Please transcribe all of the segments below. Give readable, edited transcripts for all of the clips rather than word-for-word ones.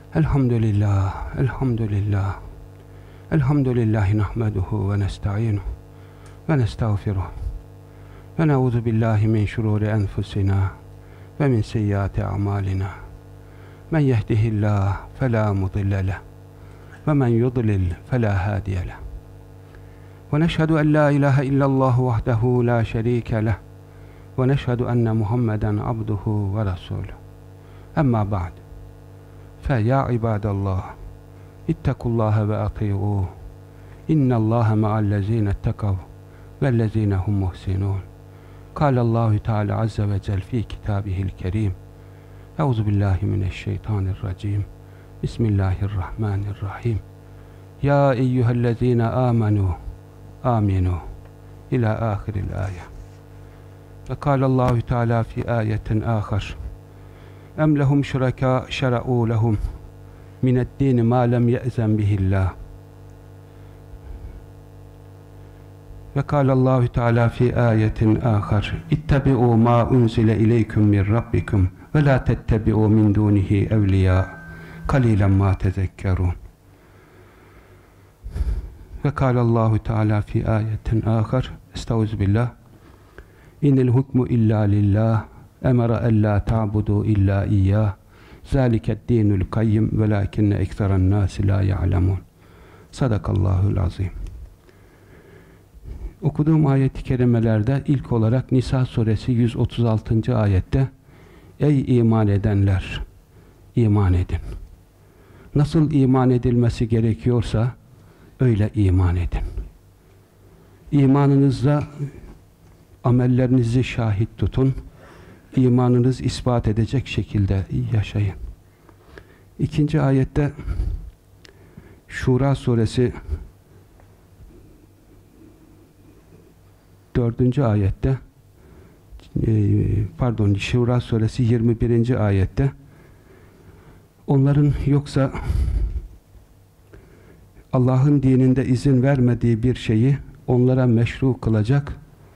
Elhamdülillah, elhamdülillah. Elhamdülillahi nahmeduhu ve nesta'inuhu ve nestağfiruh. Ve ne'udhu billahi min şururi enfusina ve min seyyiati a'malina. Men yehdihillah fela mudille leh ve men yudlil fela hadiye leh. Ve neşhedü en la ilahe illallah vahdehu la şerike leh ve neşhedü enne Muhammeden abduhu ve resuluh. Emma ba'd. فَيَا عِبَادَ اللّٰهِ اتَّقُوا اللّٰهَ وَأَطِيعُوهُ اِنَّ اللّٰهَ مَعَ الَّذ۪ينَ اتَّقَوْا وَالَّذ۪ينَ هُمْ مُحْسِنُونَ قال الله تعالى عز وجل في كتابه الكريم أعوذ بالله من الشيطان الرجيم بسم الله الرحمن الرحيم يا أيها الذين آمنوا آمنوا إلى آخر الآية وقال الله تعالى في آية آخر أم لهم شركاء شرعوا لهم من الدين ما لم يأذن به الله وقال الله تعالى في آية آخر اتبعوا ما أنزل إليكم من ربكم ولا تتبعوا من دونه أولياء قليلا ما تذكرون وقال الله تعالى في آية آخر استعوذ بالله إن الحكم إلا لله أمر ألا تعبدوا إلا إياه ذلك الدين القيم ولكن أكثر الناس لا يعلمون Sadakallahul azim. Okuduğum ayet-i kerimelerde ilk olarak Nisa suresi 136. ayette ey iman edenler, iman edin. Nasıl iman edilmesi gerekiyorsa öyle iman edin. İmanınızda amellerinizi şahit tutun. İmanınız ispat edecek şekilde yaşayın. İkinci ayette Şura suresi 4. ayette Şura suresi 21. ayette onların yoksa Allah'ın dininde izin vermediği bir şeyi onlara meşru kılacak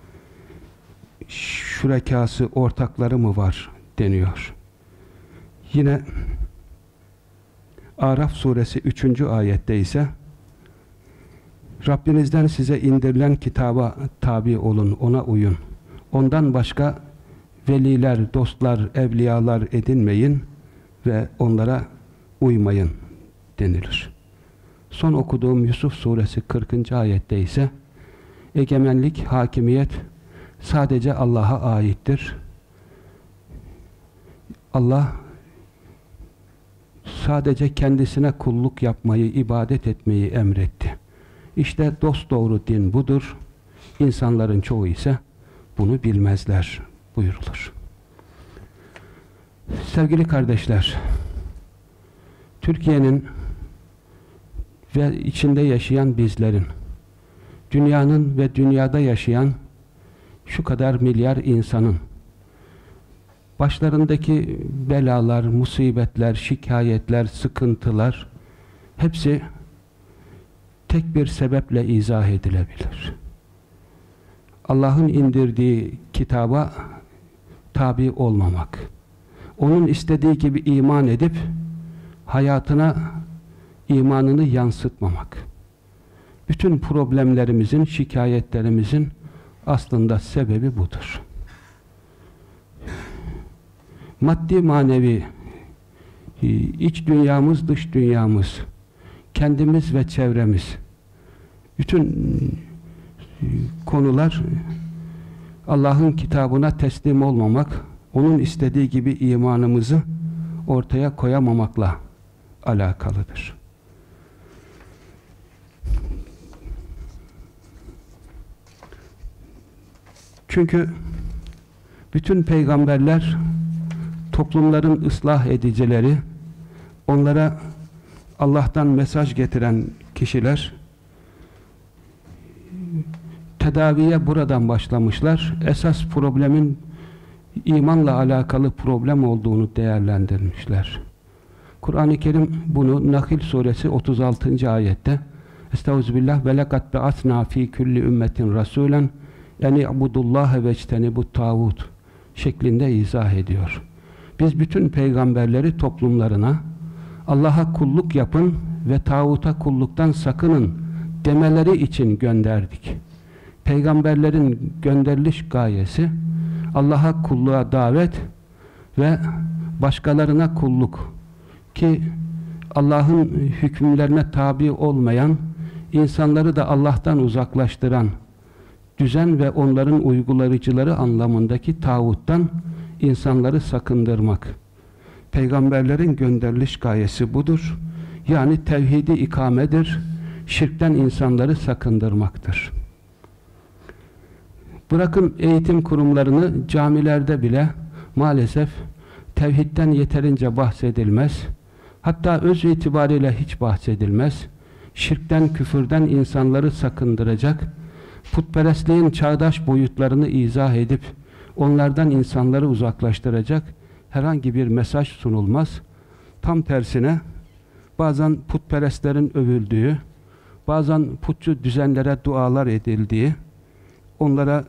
şürekası, ortakları mı var deniyor. Yine Araf suresi 3. ayette ise Rabbinizden size indirilen kitaba tabi olun, ona uyun. Ondan başka veliler, dostlar, evliyalar edinmeyin ve onlara uymayın denilir. Son okuduğum Yusuf suresi 40. ayette ise egemenlik, hakimiyet sadece Allah'a aittir. Allah sadece kendisine kulluk yapmayı, ibadet etmeyi emretti. İşte dosdoğru din budur. İnsanların çoğu ise bunu bilmezler buyurulur. Sevgili kardeşler, Türkiye'nin ve içinde yaşayan bizlerin, dünyanın ve dünyada yaşayan şu kadar milyar insanın başlarındaki belalar, musibetler, şikayetler, sıkıntılar hepsi tek bir sebeple izah edilebilir. Allah'ın indirdiği kitaba tabi olmamak. Onun istediği gibi iman edip hayatına imanını yansıtmamak. Bütün problemlerimizin, şikayetlerimizin aslında sebebi budur. Maddi manevi, iç dünyamız, dış dünyamız, kendimiz ve çevremiz, bütün konular Allah'ın kitabına teslim olmamak, onun istediği gibi imanımızı ortaya koyamamakla alakalıdır. Çünkü bütün peygamberler toplumların ıslah edicileri, onlara Allah'tan mesaj getiren kişiler tedaviye buradan başlamışlar. Esas problemin imanla alakalı problem olduğunu değerlendirmişler. Kur'an-ı Kerim bunu Nahl suresi 36. ayette Estağfirullah ve lekad be'atna fi kulli ümmetin rasulen en i'budullaha ve ectenibut tağut şeklinde izah ediyor. Biz bütün peygamberleri toplumlarına Allah'a kulluk yapın ve tağuta kulluktan sakının demeleri için gönderdik. Peygamberlerin gönderiliş gayesi Allah'a kulluğa davet ve başkalarına kulluk, ki Allah'ın hükümlerine tabi olmayan, insanları da Allah'tan uzaklaştıran düzen ve onların uygulayıcıları anlamındaki tağuttan insanları sakındırmak. Peygamberlerin gönderiliş gayesi budur. Yani tevhidi ikamedir, şirkten insanları sakındırmaktır. Bırakın eğitim kurumlarını, camilerde bile maalesef tevhidden yeterince bahsedilmez. Hatta öz itibariyle hiç bahsedilmez. Şirkten, küfürden insanları sakındıracak, putperestliğin çağdaş boyutlarını izah edip onlardan insanları uzaklaştıracak herhangi bir mesaj sunulmaz. Tam tersine bazen putperestlerin övüldüğü, bazen putçu düzenlere dualar edildiği, onlara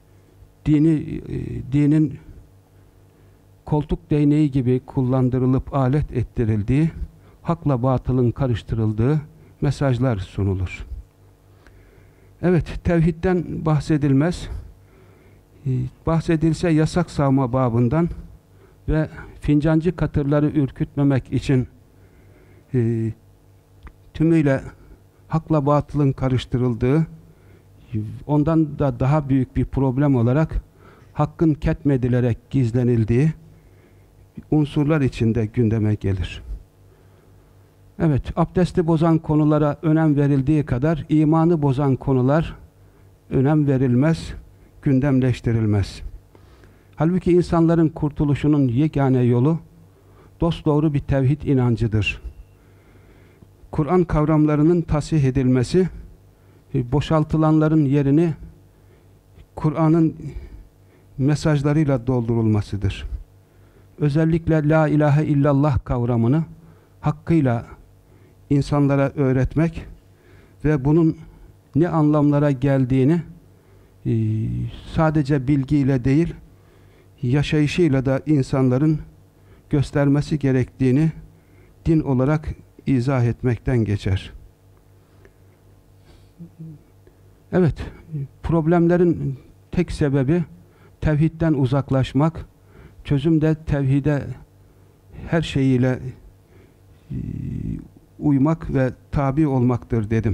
dinin koltuk değneği gibi kullandırılıp alet ettirildiği, hakla batılın karıştırıldığı mesajlar sunulur. Evet, tevhidden bahsedilmez. Bahsedilse yasak savma babından ve fincancı katırları ürkütmemek için tümüyle hakla batılın karıştırıldığı, ondan da daha büyük bir problem olarak hakkın ketmedilerek gizlenildiği unsurlar içinde gündeme gelir. Evet, abdesti bozan konulara önem verildiği kadar imanı bozan konular önem verilmez, gündemleştirilmez. Halbuki insanların kurtuluşunun yegane yolu dosdoğru bir tevhid inancıdır. Kur'an kavramlarının tasih edilmesi, boşaltılanların yerini Kur'an'ın mesajlarıyla doldurulmasıdır. Özellikle la ilahe illallah kavramını hakkıyla insanlara öğretmek ve bunun ne anlamlara geldiğini sadece bilgiyle değil, yaşayışıyla da insanların göstermesi gerektiğini din olarak izah etmekten geçer. Evet, problemlerin tek sebebi tevhidden uzaklaşmak, çözüm de tevhide her şeyiyle uymak ve tabi olmaktır dedim.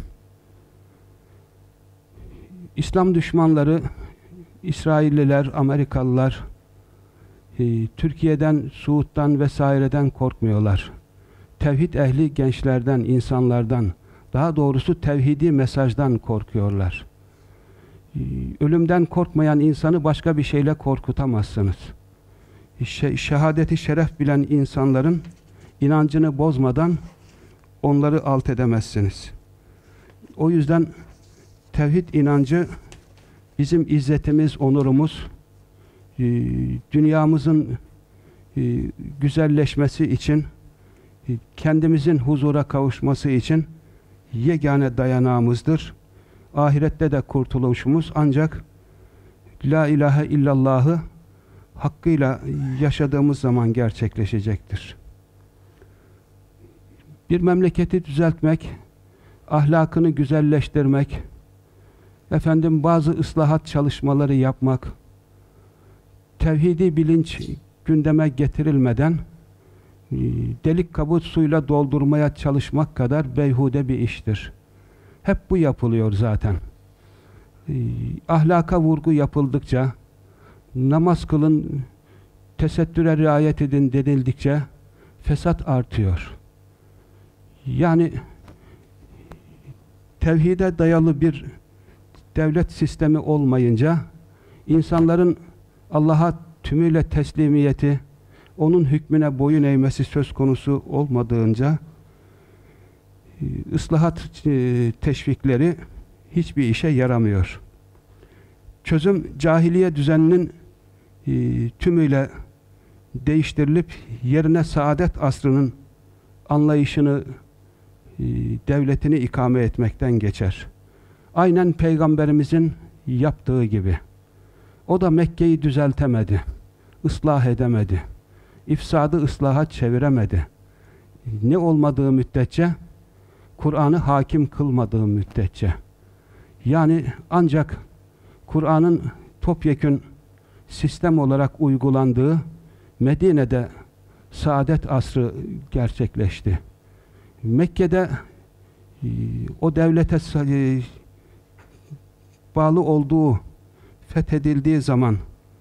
İslam düşmanları, İsrailliler, Amerikalılar, Türkiye'den, Suud'dan vesaireden korkmuyorlar. Tevhid ehli gençlerden, insanlardan, daha doğrusu tevhidi mesajdan korkuyorlar. Ölümden korkmayan insanı başka bir şeyle korkutamazsınız. Şehadeti şeref bilen insanların inancını bozmadan onları alt edemezsiniz. O yüzden tevhid inancı bizim izzetimiz, onurumuz, dünyamızın güzelleşmesi için, kendimizin huzura kavuşması için yegane dayanağımızdır. Ahirette de kurtuluşumuz ancak la ilahe illallah'ı hakkıyla yaşadığımız zaman gerçekleşecektir. Bir memleketi düzeltmek, ahlakını güzelleştirmek, bazı ıslahat çalışmaları yapmak, tevhidi bilinç gündeme getirilmeden delik kabı suyla doldurmaya çalışmak kadar beyhude bir iştir. Hep bu yapılıyor zaten. Ahlaka vurgu yapıldıkça, namaz kılın, tesettüre riayet edin denildikçe fesat artıyor. Yani tevhide dayalı bir devlet sistemi olmayınca, insanların Allah'a tümüyle teslimiyeti, onun hükmüne boyun eğmesi söz konusu olmadığınca, ıslahat teşvikleri hiçbir işe yaramıyor. Çözüm, cahiliye düzeninin tümüyle değiştirilip yerine saadet asrının anlayışını, devletini ikame etmekten geçer. Aynen Peygamberimizin yaptığı gibi. O da Mekke'yi düzeltemedi, ıslah edemedi, ifsadı ıslaha çeviremedi. ne olmadığı müddetçe, Kur'an'ı hakim kılmadığı müddetçe, yani ancak Kur'an'ın topyekün sistem olarak uygulandığı Medine'de saadet asrı gerçekleşti. Mekke'de o devlete bağlı olduğu fethedildiği zaman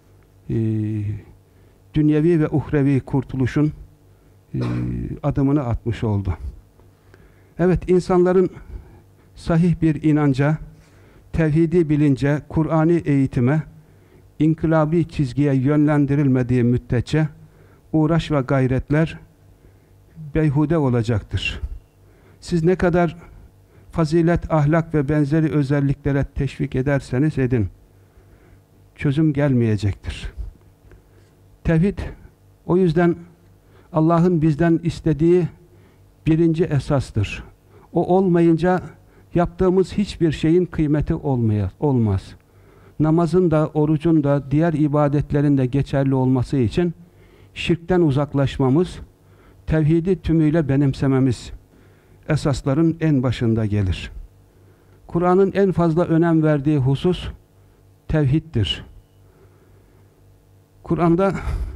dünyevi ve uhrevi kurtuluşun adımını atmış oldu. Evet, insanların sahih bir inanca, tevhidi bilince, Kur'an'ı eğitime, inkılabi çizgiye yönlendirilmediği müddetçe uğraş ve gayretler beyhude olacaktır. Siz ne kadar fazilet, ahlak ve benzeri özelliklere teşvik ederseniz edin, çözüm gelmeyecektir. Tevhid, o yüzden Allah'ın bizden istediği birinci esastır. O olmayınca yaptığımız hiçbir şeyin kıymeti olmaz. Namazın da, orucun da, diğer ibadetlerin de geçerli olması için şirkten uzaklaşmamız, tevhidi tümüyle benimsememiz esasların en başında gelir. Kur'an'ın en fazla önem verdiği husus tevhiddir. Kur'an'da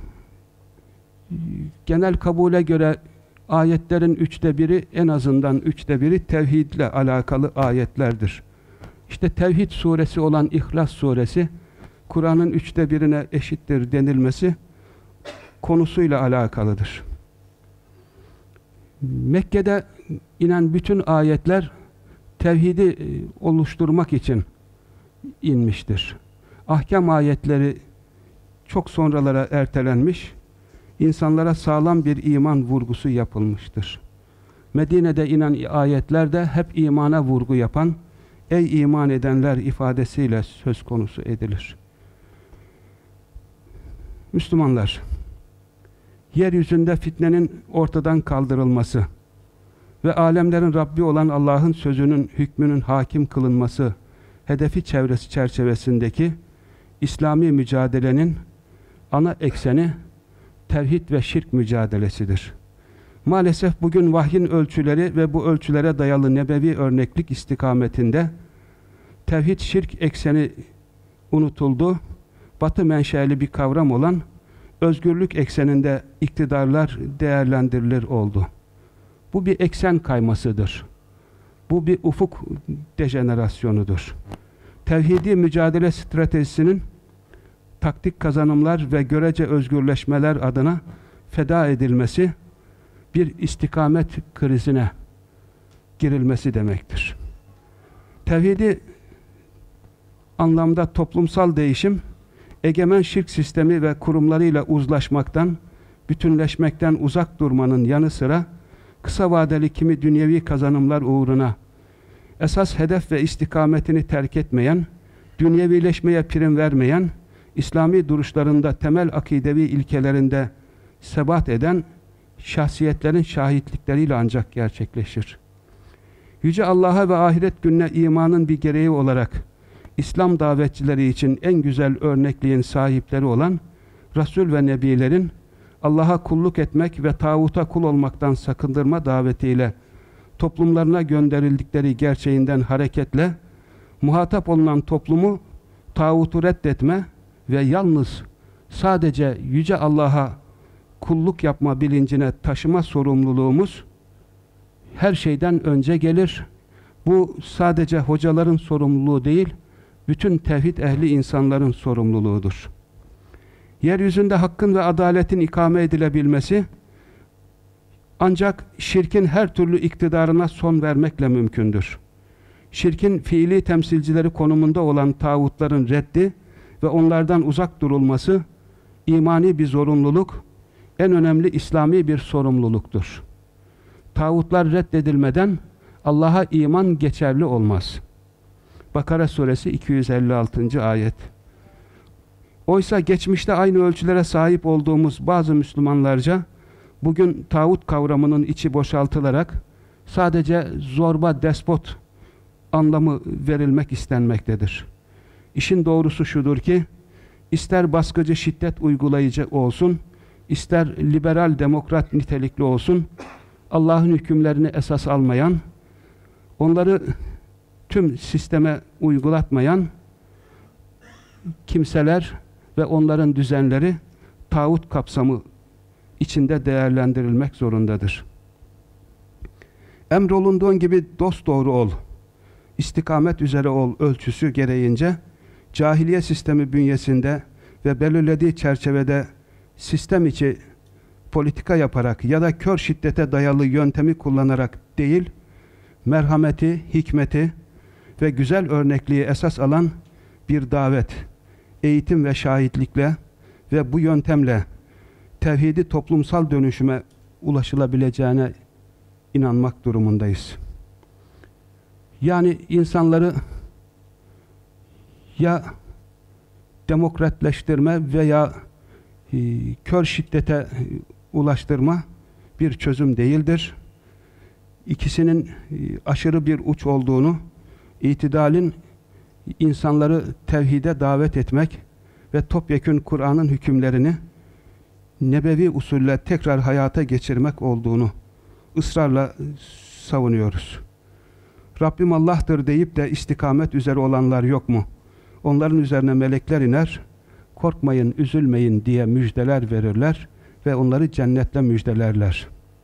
genel kabule göre ayetlerin 1/3'ü, en azından 1/3'ü tevhidle alakalı ayetlerdir. İşte Tevhid suresi olan İhlas suresi, Kur'an'ın 1/3'üne eşittir denilmesi konusuyla alakalıdır. Mekke'de inen bütün ayetler tevhidi oluşturmak için inmiştir. Ahkam ayetleri çok sonralara ertelenmiş, insanlara sağlam bir iman vurgusu yapılmıştır. Medine'de inen ayetler de hep imana vurgu yapan, ey iman edenler ifadesiyle söz konusu edilir. Müslümanlar, yeryüzünde fitnenin ortadan kaldırılması ve alemlerin Rabbi olan Allah'ın sözünün, hükmünün hakim kılınması hedefi çerçevesindeki İslami mücadelenin ana ekseni tevhid ve şirk mücadelesidir. Maalesef bugün vahyin ölçüleri ve bu ölçülere dayalı nebevi örneklik istikametinde tevhid şirk ekseni unutuldu. Batı menşeli bir kavram olan özgürlük ekseninde iktidarlar değerlendirilir oldu. Bu bir eksen kaymasıdır. Bu bir ufuk dejenerasyonudur. Tevhidi mücadele stratejisinin taktik kazanımlar ve görece özgürleşmeler adına feda edilmesi bir istikamet krizine girilmesi demektir. Tevhidi anlamda toplumsal değişim, egemen şirk sistemi ve kurumlarıyla uzlaşmaktan, bütünleşmekten uzak durmanın yanı sıra kısa vadeli kimi dünyevi kazanımlar uğruna esas hedef ve istikametini terk etmeyen, dünyevileşmeye prim vermeyen, İslami duruşlarında temel akidevi ilkelerinde sebat eden şahsiyetlerin şahitlikleriyle ancak gerçekleşir. Yüce Allah'a ve ahiret gününe imanın bir gereği olarak İslam davetçileri için en güzel örnekliğin sahipleri olan Resul ve Nebilerin Allah'a kulluk etmek ve tağuta kul olmaktan sakındırma davetiyle toplumlarına gönderildikleri gerçeğinden hareketle muhatap olunan toplumu tağutu reddetme ve yalnız sadece Yüce Allah'a kulluk yapma bilincine taşıma sorumluluğumuz her şeyden önce gelir. Bu sadece hocaların sorumluluğu değil, bütün tevhid ehli insanların sorumluluğudur. Yeryüzünde hakkın ve adaletin ikame edilebilmesi ancak şirkin her türlü iktidarına son vermekle mümkündür. Şirkin fiili temsilcileri konumunda olan tağutların reddi ve onlardan uzak durulması imani bir zorunluluk, en önemli İslami bir sorumluluktur. Tağutlar reddedilmeden Allah'a iman geçerli olmaz. Bakara suresi 256. ayet. Oysa geçmişte aynı ölçülere sahip olduğumuz bazı Müslümanlarca bugün tağut kavramının içi boşaltılarak sadece zorba, despot anlamı verilmek istenmektedir. İşin doğrusu şudur ki, ister baskıcı, şiddet uygulayıcı olsun, ister liberal demokrat nitelikli olsun, Allah'ın hükümlerini esas almayan, onları tüm sisteme uygulatmayan kimseler ve onların düzenleri tağut kapsamı içinde değerlendirilmek zorundadır. Emrolunduğun gibi dosdoğru ol, istikamet üzere ol ölçüsü gereğince cahiliye sistemi bünyesinde ve belirlediği çerçevede sistem içi politika yaparak ya da kör şiddete dayalı yöntemi kullanarak değil, merhameti, hikmeti ve güzel örnekliği esas alan bir davet, eğitim ve şahitlikle ve bu yöntemle tevhidi toplumsal dönüşüme ulaşılabileceğine inanmak durumundayız. Yani insanları ya demokratleştirme veya kör şiddete ulaştırma bir çözüm değildir. İkisinin aşırı bir uç olduğunu, itidalin insanları tevhide davet etmek ve topyekün Kur'an'ın hükümlerini nebevi usulle tekrar hayata geçirmek olduğunu ısrarla savunuyoruz. Rabbim Allah'tır deyip de istikamet üzere olanlar yok mu? Onların üzerine melekler iner, korkmayın, üzülmeyin diye müjdeler verirler ve onları cennetle müjdelerler.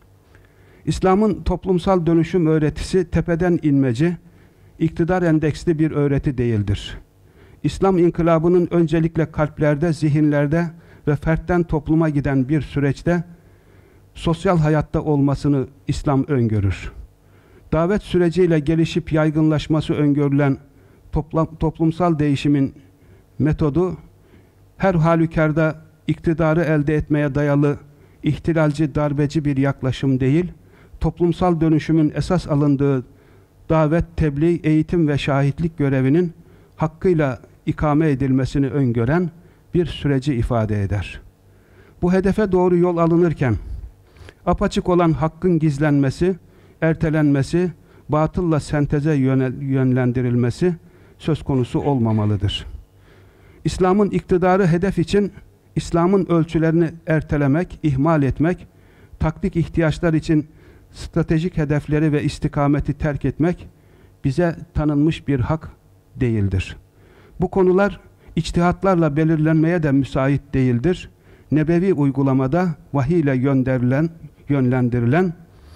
İslam'ın toplumsal dönüşüm öğretisi tepeden inmeci, iktidar endeksli bir öğreti değildir. İslam inkılabının öncelikle kalplerde, zihinlerde ve fertten topluma giden bir süreçte sosyal hayatta olmasını İslam öngörür. Davet süreciyle gelişip yaygınlaşması öngörülen toplumsal değişimin metodu her halükarda iktidarı elde etmeye dayalı ihtilalci, darbeci bir yaklaşım değil, toplumsal dönüşümün esas alındığı davet, tebliğ, eğitim ve şahitlik görevinin hakkıyla ikame edilmesini öngören bir süreci ifade eder. Bu hedefe doğru yol alınırken apaçık olan hakkın gizlenmesi, ertelenmesi, batılla senteze yönlendirilmesi söz konusu olmamalıdır. İslam'ın iktidarı hedef için İslam'ın ölçülerini ertelemek, ihmal etmek, taktik ihtiyaçlar için stratejik hedefleri ve istikameti terk etmek bize tanınmış bir hak değildir. Bu konular içtihatlarla belirlenmeye de müsait değildir. Nebevi uygulamada vahiy ile yönlendirilen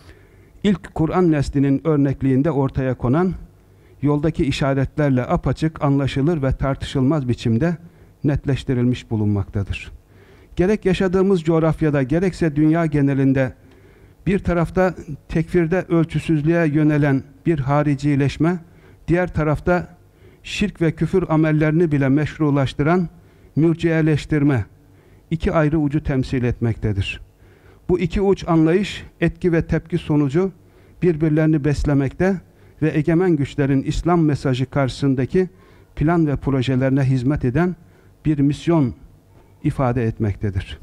ilk Kur'an neslinin örnekliğinde ortaya konan yoldaki işaretlerle apaçık, anlaşılır ve tartışılmaz biçimde netleştirilmiş bulunmaktadır. Gerek yaşadığımız coğrafyada gerekse dünya genelinde bir tarafta tekfirde ölçüsüzlüğe yönelen bir haricileşme, diğer tarafta şirk ve küfür amellerini bile meşrulaştıran mürciyeleştirme iki ayrı ucu temsil etmektedir. Bu iki uç anlayış, etki ve tepki sonucu birbirlerini beslemekte ve egemen güçlerin İslam mesajı karşısındaki plan ve projelerine hizmet eden bir misyon ifade etmektedir.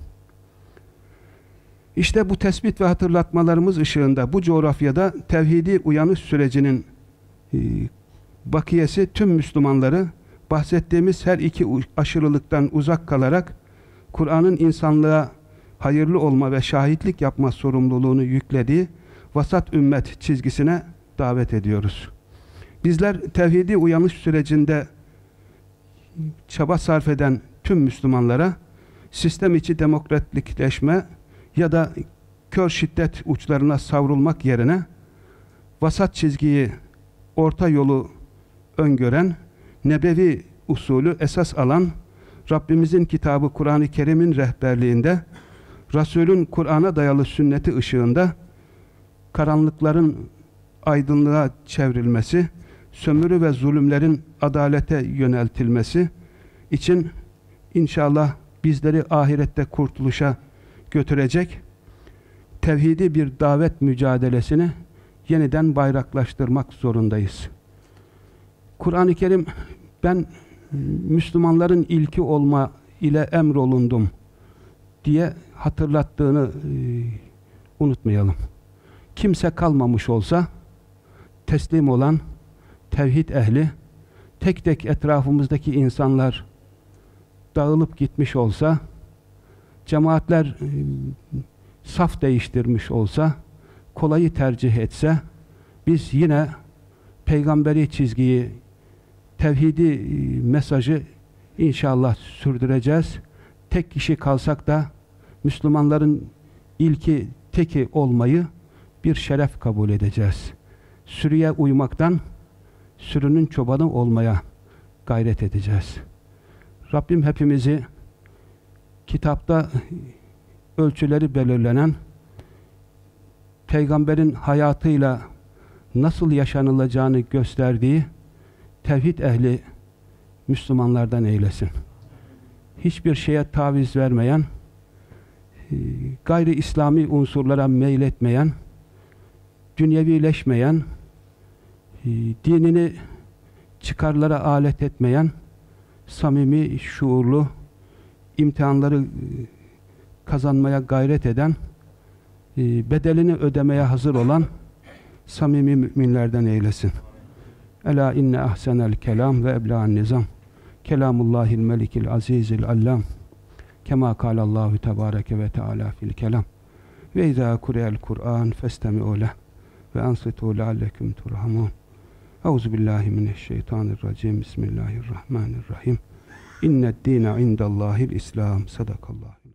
İşte bu tespit ve hatırlatmalarımız ışığında bu coğrafyada tevhidi uyanış sürecinin bakiyesi tüm Müslümanları bahsettiğimiz her iki aşırılıktan uzak kalarak Kur'an'ın insanlığa hayırlı olma ve şahitlik yapma sorumluluğunu yüklediği vasat ümmet çizgisine davet ediyoruz. Bizler tevhidi uyanış sürecinde çaba sarf eden tüm Müslümanlara sistem içi demokratikleşme ya da kör şiddet uçlarına savrulmak yerine vasat çizgiyi, orta yolu öngören, nebevi usulü esas alan, Rabbimizin kitabı Kur'an-ı Kerim'in rehberliğinde, Resul'ün Kur'an'a dayalı sünneti ışığında karanlıkların aydınlığa çevrilmesi, sömürü ve zulümlerin adalete yöneltilmesi için inşallah bizleri ahirette kurtuluşa götürecek tevhidi bir davet mücadelesini yeniden bayraklaştırmak zorundayız. Kur'an-ı Kerim ben Müslümanların ilki olma ile emrolundum diye hatırlattığını unutmayalım. Kimse kalmamış olsa teslim olan tevhid ehli, tek tek etrafımızdaki insanlar dağılıp gitmiş olsa, cemaatler saf değiştirmiş olsa, kolayı tercih etse, biz yine peygamberi çizgiyi, tevhidi mesajı inşallah sürdüreceğiz. Tek kişi kalsak da Müslümanların ilki, teki olmayı bir şeref kabul edeceğiz. Sürüye uymaktan sürünün çobanı olmaya gayret edeceğiz. Rabbim hepimizi kitapta ölçüleri belirlenen, peygamberin hayatıyla nasıl yaşanılacağını gösterdiği tevhid ehli Müslümanlardan eylesin. Hiçbir şeye taviz vermeyen, gayri İslami unsurlara meyletmeyen, dünyevileşmeyen, dinini çıkarlara alet etmeyen, samimi, şuurlu, imtihanları kazanmaya gayret eden, bedelini ödemeye hazır olan samimi müminlerden eylesin. Ela inne ahsenel kelam ve ebla'n nizam. Kelamullahil melikil azizil allam. Kema kâlallahu tebâreke ve teâlâ fil kelam. Ve izâ kureyel Kur'an festemi'û leh ve ansitû leallekum turhamûn. Euzubillahi mineşşeytanirracim. Bismillahirrahmanirrahim. İnned dîne indallâhil İslam. Sadakallah.